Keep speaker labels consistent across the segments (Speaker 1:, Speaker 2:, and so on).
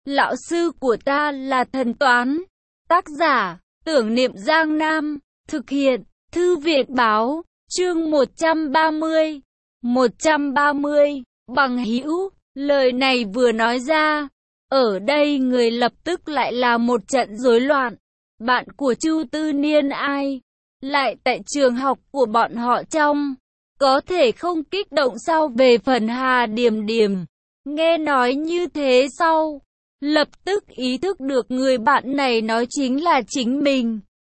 Speaker 1: Lão sư của ta là thần toán. Tác giả, Tưởng Niệm Giang Nam. Thực hiện, Thư viện báo. Chương 130. 130. Bằng hữu. Lời này vừa nói ra, ở đây người lập tức lại là một trận rối loạn. Bạn của Chu Tư Niên ai? Lại tại trường học của bọn họ trong. Có thể không kích động sao? Về phần Hà Điềm Điềm, nghe nói như thế sau, lập tức ý thức được người bạn này nói chính là chính mình.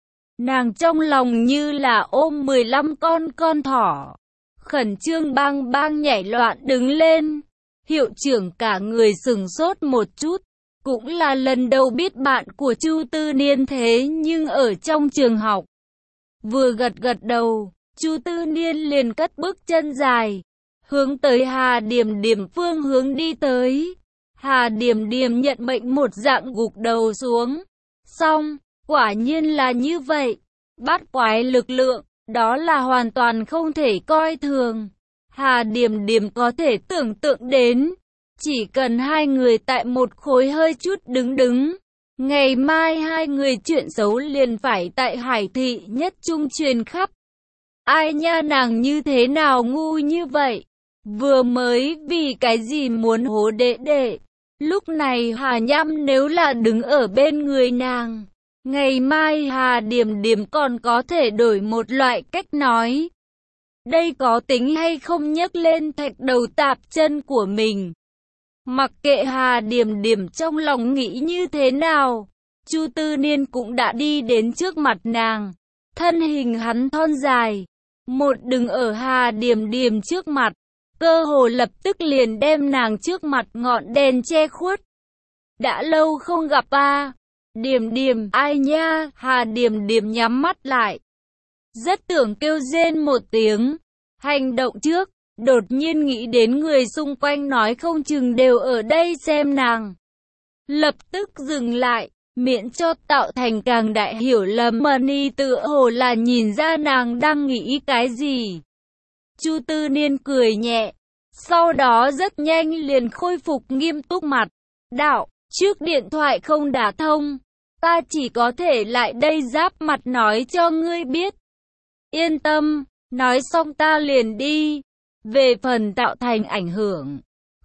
Speaker 1: Nàng trong lòng như là ôm 15 con thỏ, khẩn trương bang bang nhảy loạn đứng lên. Hiệu trưởng cả người sửng sốt một chút, cũng là lần đầu biết bạn của Chu Tư Niên thế nhưng ở trong trường học. Vừa gật đầu, Chu Tư Niên liền cất bước chân dài, hướng tới Hà Điềm Điềm phương hướng đi tới. Hà Điềm Điềm nhận mệnh một dạng gục đầu xuống. Xong, quả nhiên là như vậy. Bát quái lực lượng, đó là hoàn toàn không thể coi thường. Hà Điềm Điềm có thể tưởng tượng đến, chỉ cần hai người tại một khối hơi chút đứng, ngày mai hai người chuyện xấu liền phải tại Hải Thị Nhất Trung truyền khắp. Ai nha, nàng như thế nào ngu như vậy? Vừa mới vì cái gì muốn hố đệ đệ? Lúc này Hà Nham nếu là đứng ở bên người nàng, ngày mai Hà Điềm Điềm còn có thể đổi một loại cách nói. Đây có tính hay không nhấc lên thạch đầu tạp chân của mình? Mặc kệ Hà Điềm Điềm trong lòng nghĩ như thế nào, Chu Tư Niên cũng đã đi đến trước mặt nàng. Thân hình hắn thon dài, một đứng ở Hà Điềm Điềm trước mặt, cơ hồ lập tức liền đem nàng trước mặt ngọn đèn che khuất. Đã lâu không gặp à? Điềm Điềm, ai nha? Hà Điềm Điềm nhắm mắt lại, rất tưởng kêu rên một tiếng. Hành động trước, đột nhiên nghĩ đến người xung quanh nói không chừng đều ở đây xem nàng. Lập tức dừng lại, miễn cho tạo thành càng đại hiểu lầm. Mani tựa hồ là nhìn ra nàng đang nghĩ cái gì. Chu Tư Niên cười nhẹ, sau đó rất nhanh liền khôi phục nghiêm túc mặt. Đạo, trước điện thoại không đả thông, ta chỉ có thể lại đây giáp mặt nói cho ngươi biết. Yên tâm, nói xong ta liền đi. Về phần tạo thành ảnh hưởng,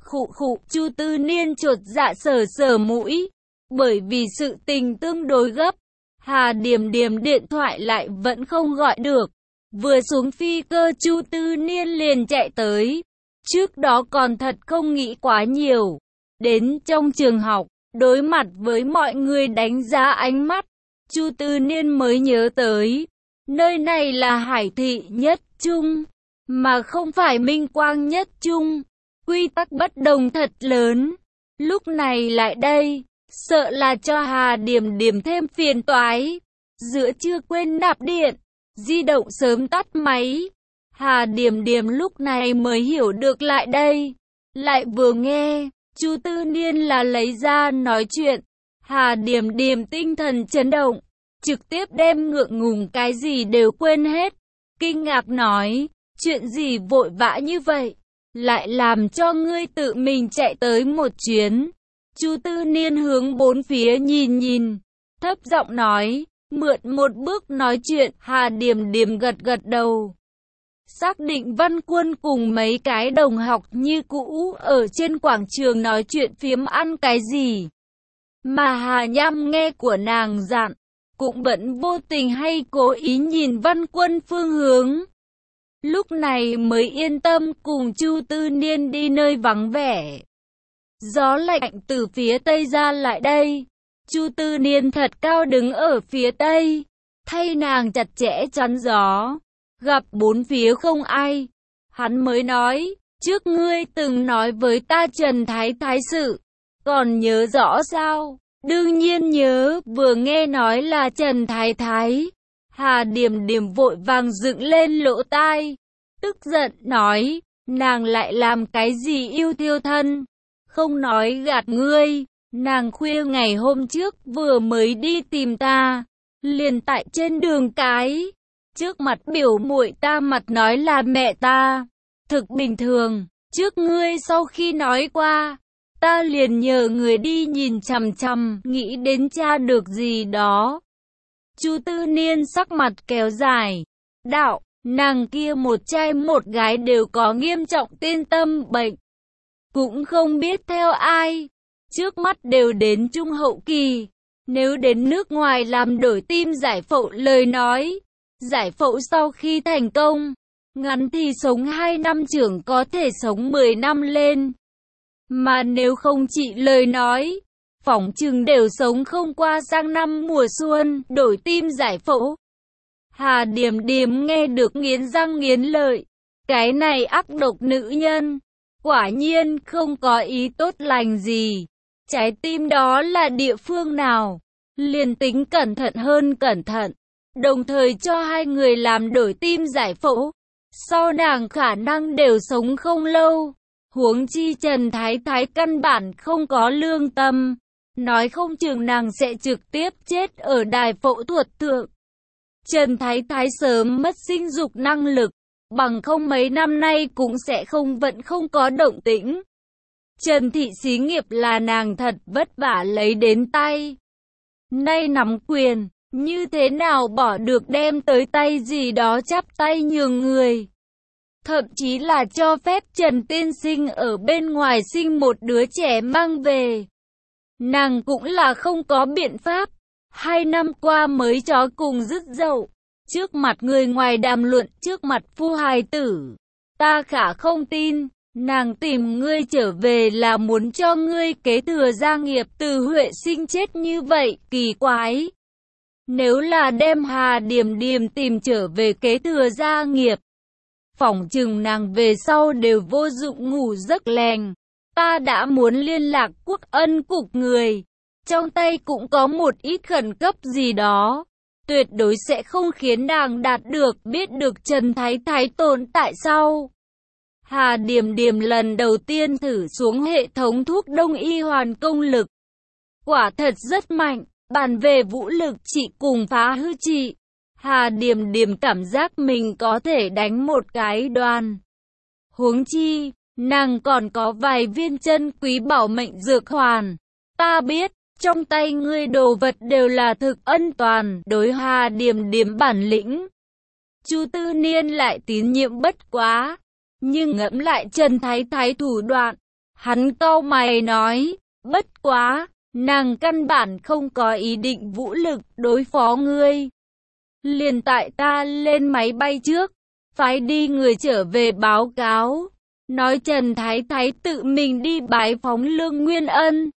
Speaker 1: Chu Tư Niên chột dạ sờ mũi, bởi vì sự tình tương đối gấp, Hà Điềm Điềm điện thoại lại vẫn không gọi được. Vừa xuống phi cơ Chu Tư Niên liền chạy tới. Trước đó còn thật không nghĩ quá nhiều. Đến trong trường học, đối mặt với mọi người đánh giá ánh mắt, Chu Tư Niên mới nhớ tới, nơi này là Hải Thị Nhất Trung, mà không phải Minh Quang Nhất Trung. Quy tắc bất đồng thật lớn. Lúc này lại đây, sợ là cho Hà Điềm Điềm thêm phiền toái. Giữa trưa quên nạp điện, di động sớm tắt máy. Hà Điềm Điềm lúc này mới hiểu được lại đây. Lại vừa nghe, Chu Tư Niên là lấy ra nói chuyện. Hà Điềm Điềm tinh thần chấn động, trực tiếp đem ngượng ngùng cái gì đều quên hết. Kinh ngạc nói, chuyện gì vội vã như vậy? Lại làm cho ngươi tự mình chạy tới một chuyến. Chu Tư Niên hướng bốn phía nhìn, thấp giọng nói, mượn một bước nói chuyện. Hà Điềm Điềm gật đầu. Xác định Văn Quân cùng mấy cái đồng học như cũ ở trên quảng trường nói chuyện phiếm ăn cái gì. Mà Hà Nham nghe của nàng dặn, cũng vẫn vô tình hay cố ý nhìn Văn Quân phương hướng. Lúc này mới yên tâm cùng Chu Tư Niên đi nơi vắng vẻ. Gió lạnh từ phía tây ra lại đây. Chu Tư Niên thật cao đứng ở phía tây, thay nàng chặt chẽ chắn gió. Gặp bốn phía không ai, hắn mới nói, trước ngươi từng nói với ta Trần Thái Thái sự, còn nhớ rõ sao? Đương nhiên nhớ. Vừa nghe nói là Trần Thái Thái, Hà Điềm Điềm vội vàng dựng lên lỗ tai, tức giận nói, nàng lại làm cái gì yêu thiêu thân? Không nói gạt ngươi, nàng khuya ngày hôm trước vừa mới đi tìm ta, liền tại trên đường cái, trước mặt biểu muội ta mặt nói là mẹ ta. Thực bình thường, trước ngươi sau khi nói qua, ta liền nhờ người đi nhìn chằm chằm, nghĩ đến tra được gì đó. Chu Tư Niên sắc mặt kéo dài, đạo, nàng kia một trai một gái đều có nghiêm trọng tiên tâm bệnh. Cũng không biết theo ai, trước mắt đều đến trung hậu kỳ. Nếu đến nước ngoài làm đổi tim giải phẫu lời nói, giải phẫu sau khi thành công, ngắn thì sống 2 năm, trưởng có thể sống 10 năm lên. Mà nếu không trị lời nói, phỏng chừng đều sống không qua sang năm mùa xuân, đổi tim giải phẫu. Hà Điềm Điềm nghe được nghiến răng nghiến lợi, cái này ác độc nữ nhân, quả nhiên không có ý tốt lành gì. Trái tim đó là địa phương nào? Liền tính cẩn thận hơn cẩn thận, đồng thời cho hai người làm đổi tim giải phẫu. Sau nàng khả năng đều sống không lâu. Huống chi Trần Thái Thái căn bản không có lương tâm, nói không chừng nàng sẽ trực tiếp chết ở đài phẫu thuật thượng. Trần Thái Thái sớm mất sinh dục năng lực, bằng không mấy năm nay cũng sẽ vẫn không có động tĩnh. Trần thị xí nghiệp là nàng thật vất vả lấy đến tay. Nay nắm quyền, như thế nào bỏ được đem tới tay gì đó chắp tay nhường người. Thậm chí là cho phép Trần tiên sinh ở bên ngoài sinh một đứa trẻ mang về. Nàng cũng là không có biện pháp. 2 năm qua mới chó cùng rứt dậu. Trước mặt người ngoài đàm luận, trước mặt phu hài tử. Ta khả không tin, nàng tìm ngươi trở về là muốn cho ngươi kế thừa gia nghiệp. Từ Huệ Sinh chết như vậy, kỳ quái. Nếu là đem Hà Điềm Điềm tìm trở về kế thừa gia nghiệp, phỏng chừng nàng về sau đều vô dụng ngủ giấc lèng. Ta đã muốn liên lạc Quốc Ân cục người, trong tay cũng có một ít khẩn cấp gì đó, tuyệt đối sẽ không khiến nàng biết được Trần Thái Thái tồn tại sau. Hà Điềm Điềm lần đầu tiên thử xuống hệ thống thuốc đông y hoàn công lực, quả thật rất mạnh. Bàn về vũ lực trị cùng phá hư trị, Hà Điềm Điềm cảm giác mình có thể đánh một cái đoàn. Huống chi, nàng còn có vài viên chân quý bảo mệnh dược hoàn. Ta biết, trong tay ngươi đồ vật đều là thực ân toàn, đối Hà Điềm Điềm bản lĩnh. Chu Tư Niên lại tín nhiệm bất quá, nhưng ngẫm lại Trần Thái Thái thủ đoạn, hắn cau mày nói, bất quá, nàng căn bản không có ý định vũ lực đối phó ngươi. Liền tại ta lên máy bay trước, phái đi người trở về báo cáo, nói Trần Thái Thái tự mình đi bái phóng Lương Nguyên Ân,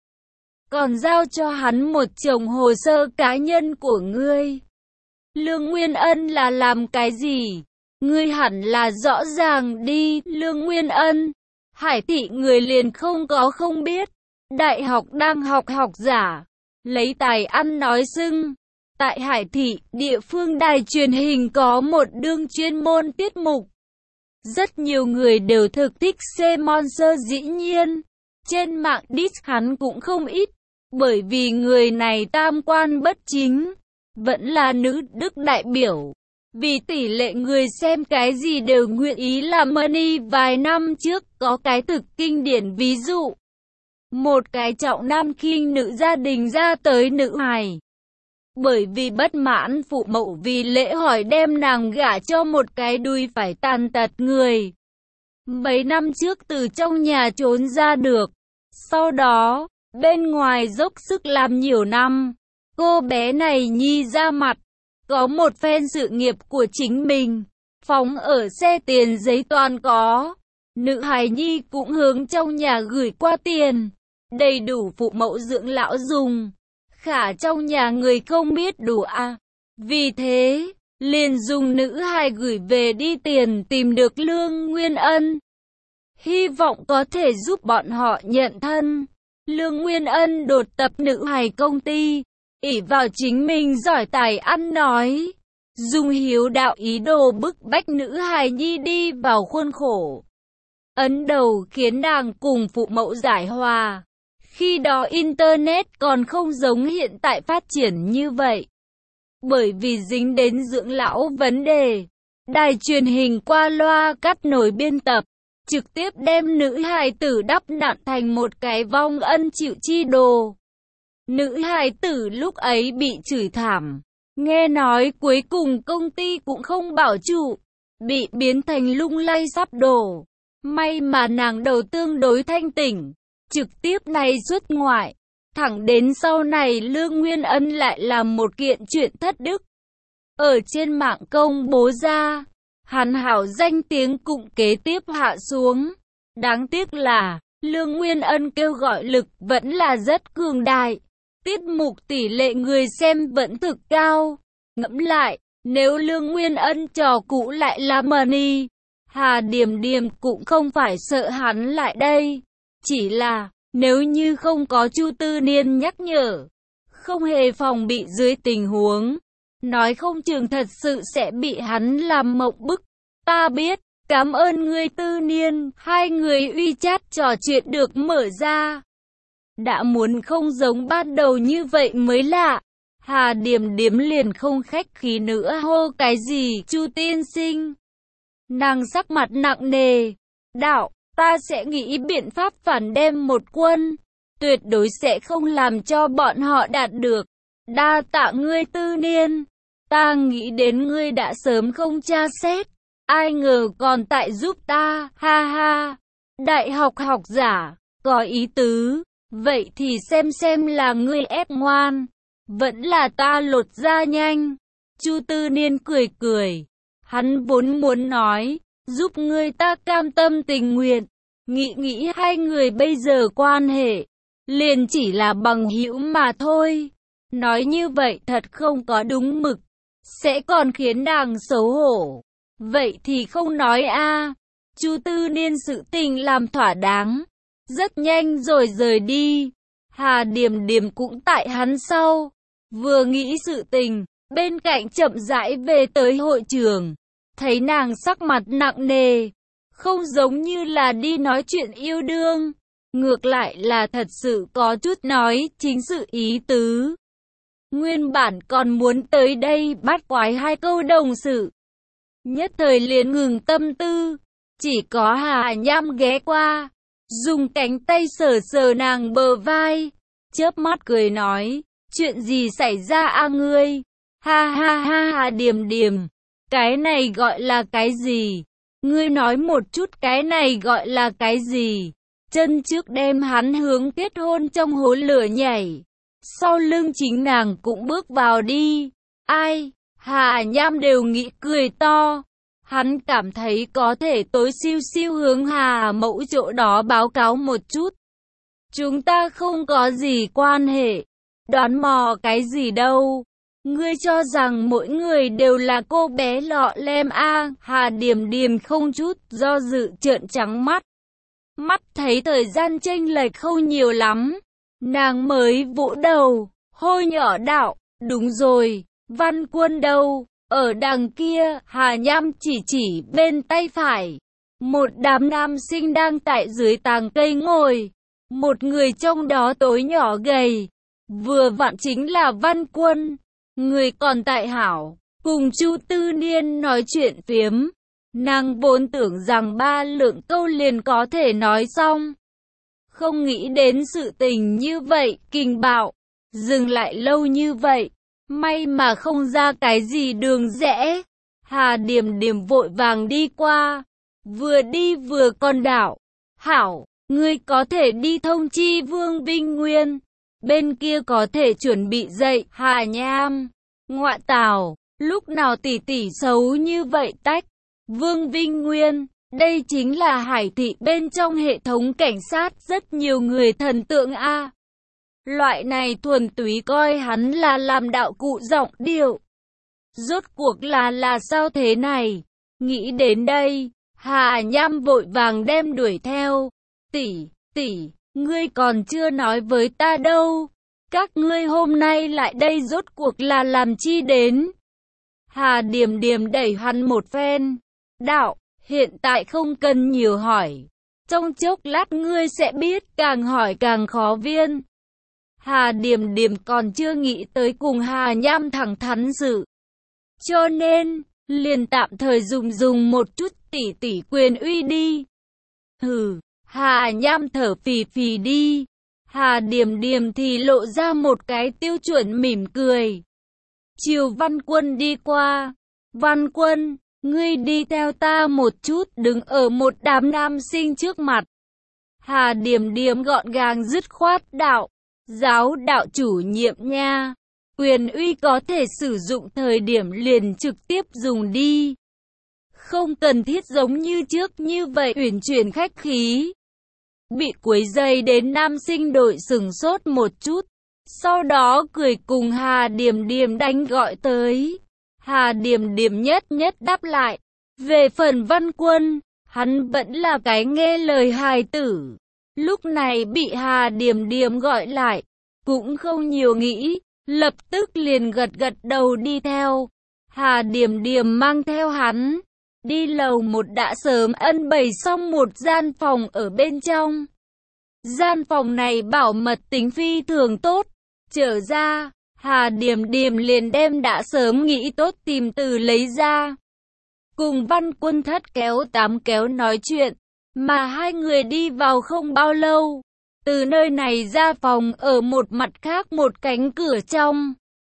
Speaker 1: còn giao cho hắn một chồng hồ sơ cá nhân của ngươi. Lương Nguyên Ân là làm cái gì? Ngươi hẳn là rõ ràng đi. Lương Nguyên Ân, Hải thị người liền không biết. Đại học đang học giả, lấy tài ăn nói xưng. Tại Hải thị, địa phương đài truyền hình có một đương chuyên môn tiết mục. Rất nhiều người đều thực thích xem Monster, dĩ nhiên. Trên mạng diss hắn cũng không ít, bởi vì người này tam quan bất chính, vẫn là nữ đức đại biểu. Vì tỷ lệ người xem cái gì đều nguyện ý làm money. Vài năm trước có cái thực kinh điển ví dụ. Một cái trọng nam khinh nữ gia đình ra tới nữ hài. Bởi vì bất mãn phụ mẫu vì lễ hỏi đem nàng gả cho một cái đuôi phải tàn tật người. Mấy năm trước từ trong nhà trốn ra được. Sau đó, bên ngoài dốc sức làm nhiều năm. Cô bé này nhi ra mặt, có một phen sự nghiệp của chính mình. Phóng ở xe tiền giấy toàn có. Nữ hài nhi cũng hướng trong nhà gửi qua tiền. Đầy đủ phụ mẫu dưỡng lão dùng. Khả trong nhà người không biết đủ à. Vì thế, liền dùng nữ hài gửi về đi tiền tìm được Lương Nguyên Ân. Hy vọng có thể giúp bọn họ nhận thân. Lương Nguyên Ân đột tập nữ hài công ty. Ỷ vào chính mình giỏi tài ăn nói. Dùng hiếu đạo ý đồ bức bách nữ hài nhi đi vào khuôn khổ. Ấn đầu khiến nàng cùng phụ mẫu giải hòa. Khi đó Internet còn không giống hiện tại phát triển như vậy. Bởi vì dính đến dưỡng lão vấn đề, đài truyền hình qua loa cắt nối biên tập, trực tiếp đem nữ hài tử đắp nặn thành một cái vong ân chịu chi đồ. Nữ hài tử lúc ấy bị chửi thảm, nghe nói cuối cùng công ty cũng không bảo trụ, bị biến thành lung lay sắp đổ. May mà nàng đầu tương đối thanh tỉnh, trực tiếp này xuất ngoại. Thẳng đến sau này Lương Nguyên Ân lại làm một kiện chuyện thất đức. Ở trên mạng công bố ra, hắn hảo danh tiếng cũng kế tiếp hạ xuống. Đáng tiếc là, Lương Nguyên Ân kêu gọi lực vẫn là rất cường đại. Tiết mục tỷ lệ người xem vẫn thực cao. Ngẫm lại, nếu Lương Nguyên Ân trò cũ lại là Money, Hà Điềm Điềm cũng không phải sợ hắn lại đây. Chỉ là, nếu như không có Chu Tư Niên nhắc nhở, không hề phòng bị dưới tình huống, nói không chừng thật sự sẽ bị hắn làm mộng bức. Ta biết, cảm ơn ngươi Tư Niên, hai người uy chat trò chuyện được mở ra. Đã muốn không giống ban đầu như vậy mới lạ. Hà Điềm Điềm liền không khách khí nữa hô cái gì Chu tiên sinh. Nàng sắc mặt nặng nề, đạo, ta sẽ nghĩ biện pháp phản đem một quân, tuyệt đối sẽ không làm cho bọn họ đạt được. Đa tạ ngươi Tư Niên, ta nghĩ đến ngươi đã sớm không tra xét, ai ngờ còn tại giúp ta, ha ha. Đại học học giả, có ý tứ, vậy thì xem là ngươi ép ngoan, vẫn là ta lột da nhanh. Chu Tư Niên cười cười, hắn vốn muốn nói, giúp ngươi ta cam tâm tình nguyện, nghĩ hai người bây giờ quan hệ, liền chỉ là bằng hữu mà thôi. Nói như vậy thật không có đúng mực, sẽ còn khiến nàng xấu hổ. Vậy thì không nói a. Chu Tư Niên sự tình làm thỏa đáng, rất nhanh rồi rời đi. Hà Điềm Điềm cũng tại hắn sau, vừa nghĩ sự tình, bên cạnh chậm rãi về tới hội trường, thấy nàng sắc mặt nặng nề, không giống như là đi nói chuyện yêu đương, ngược lại là thật sự có chút nói chính sự ý tứ. Nguyên bản còn muốn tới đây bắt quái hai câu đồng sự, nhất thời liền ngừng tâm tư, chỉ có Hà Nham ghé qua, dùng cánh tay sờ sờ nàng bờ vai, chớp mắt cười nói, chuyện gì xảy ra a ngươi? Ha ha ha ha Điềm Điềm, cái này gọi là cái gì? Ngươi nói một chút cái này gọi là cái gì? Chân trước đem hắn hướng kết hôn trong hố lửa nhảy, sau lưng chính nàng cũng bước vào đi. Ai? Hà Nham đều nghĩ cười to. Hắn cảm thấy có thể tối siêu hướng Hà Mẫu chỗ đó báo cáo một chút. Chúng ta không có gì quan hệ. Đoán mò cái gì đâu. Ngươi cho rằng mỗi người đều là cô bé lọ lem a? Hà Điềm Điềm không chút do dự trợn trắng mắt. Mắt thấy thời gian chênh lệch không nhiều lắm. Nàng mới vỗ đầu, hôi nhỏ đạo, đúng rồi, Văn Quân đâu? Ở đằng kia, Hà Nham chỉ bên tay phải. Một đám nam sinh đang tại dưới tàng cây ngồi. Một người trong đó tối nhỏ gầy, vừa vặn chính là Văn Quân. Người còn tại hảo, cùng Chu Tư Niên nói chuyện phiếm. Nàng vốn tưởng rằng 3 lượng câu liền có thể nói xong. Không nghĩ đến sự tình như vậy, kinh bạo. Dừng lại lâu như vậy. May mà không ra cái gì đường rẽ. Hà Điềm Điềm vội vàng đi qua. Vừa đi vừa còn đảo. Hảo, ngươi có thể đi thông chi Vương Vinh Nguyên. Bên kia có thể chuẩn bị dậy. Hà Nham, ngoại tảo, lúc nào tỷ tỷ xấu như vậy tách. Vương Vinh Nguyên, đây chính là Hải thị bên trong hệ thống cảnh sát rất nhiều người thần tượng a. Loại này thuần túy coi hắn là làm đạo cụ giọng điệu. Rốt cuộc là sao thế này? Nghĩ đến đây, Hà Nham vội vàng đem đuổi theo. Tỷ, ngươi còn chưa nói với ta đâu. Các ngươi hôm nay lại đây rốt cuộc là làm chi đến? Hà Điềm Điềm đẩy hắn một phen. Đạo, hiện tại không cần nhiều hỏi. Trong chốc lát ngươi sẽ biết, càng hỏi càng khó viên. Hà Điềm Điềm còn chưa nghĩ tới cùng Hà Nham thẳng thắn sự. Cho nên, liền tạm thời dùng một chút tỷ tỷ quyền uy đi. Hừ, Hà Nham thở phì phì đi. Hà Điềm Điềm thì lộ ra một cái tiêu chuẩn mỉm cười. Chiều Văn Quân đi qua. Văn Quân, ngươi đi theo ta một chút, đừng ở một đám nam sinh trước mặt. Hà Điềm Điềm gọn gàng dứt khoát đạo. Giáo đạo chủ nhiệm nha. Quyền uy có thể sử dụng thời điểm liền trực tiếp dùng đi. Không cần thiết giống như trước như vậy uyển chuyển khách khí. Bị quấy dày đến nam sinh đội sửng sốt một chút. Sau đó cười cùng Hà Điềm Điềm đánh gọi tới. Hà Điềm Điềm nhất nhất đáp lại. Về phần Văn Quân, hắn vẫn là cái nghe lời hài tử. Lúc này bị Hà Điềm Điềm gọi lại, cũng không nhiều nghĩ, lập tức liền gật gật đầu đi theo. Hà Điềm Điềm mang theo hắn, đi lầu 1 đã sớm ân bày xong một gian phòng ở bên trong. Gian phòng này bảo mật tính phi thường tốt. Trở ra, Hà Điềm Điềm liền đem đã sớm nghĩ tốt tìm từ lấy ra. Cùng Văn Quân thất kéo tám kéo nói chuyện, mà hai người đi vào không bao lâu. Từ nơi này ra phòng ở một mặt khác một cánh cửa trong.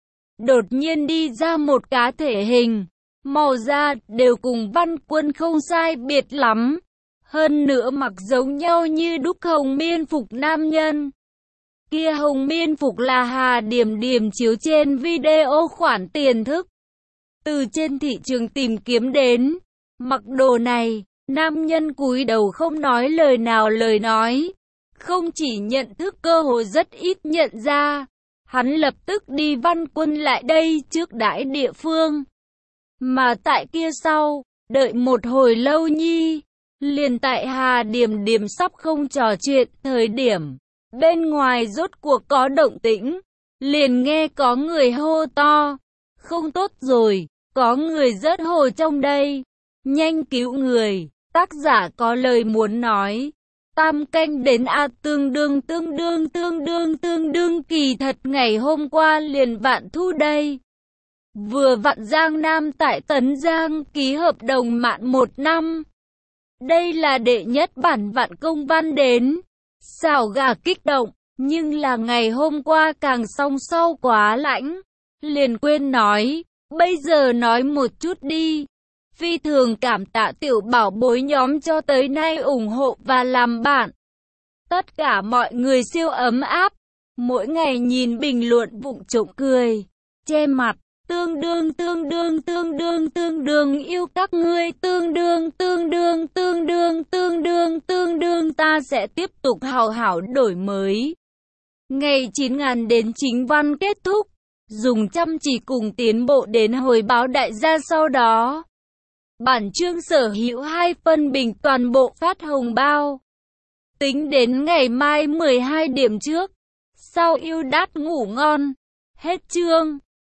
Speaker 1: Đột nhiên đi ra một cá thể hình, màu da đều cùng Văn Quân không sai biệt lắm. Hơn nữa mặc giống nhau như đúc hồng miên phục nam nhân. Kia hồng miên phục là Hà Điềm Điềm chiếu trên video khoản tiền thức. Từ trên thị trường tìm kiếm đến. Mặc đồ này, nam nhân cúi đầu không nói lời nào lời nói. Không chỉ nhận thức cơ hội rất ít nhận ra. Hắn lập tức đi Văn Quân lại đây trước đãi địa phương. Mà tại kia sau, đợi một hồi lâu nhi. Liền tại Hà Điềm Điềm sắp không trò chuyện thời điểm. Bên ngoài rốt cuộc có động tĩnh. Liền nghe có người hô to. Không tốt rồi, có người rớt hồ trong đây. Nhanh cứu người, tác giả có lời muốn nói. Tam canh đến A tương đương kỳ thật ngày hôm qua liền Vạn Thu đây. Vừa vặn Giang Nam tại Tấn Giang ký hợp đồng mạn 1 năm. Đây là đệ nhất bản vạn công văn đến. Xào gà kích động, nhưng là ngày hôm qua càng song sau quá lãnh. Liền quên nói, bây giờ nói một chút đi. Phi thường cảm tạ tiểu bảo bối nhóm cho tới nay ủng hộ và làm bạn. Tất cả mọi người siêu ấm áp. Mỗi ngày nhìn bình luận vụng trộm cười. Che mặt. Tương đương yêu các ngươi. Tương đương ta sẽ tiếp tục hào hảo đổi mới. Ngày 9.000 đến chính văn kết thúc. Dùng chăm chỉ cùng tiến bộ đến hồi báo đại gia sau đó. Bản chương sở hữu 2 phân bình toàn bộ phát hồng bao. Tính đến ngày mai 12 điểm trước. Sau yêu đát ngủ ngon. Hết chương.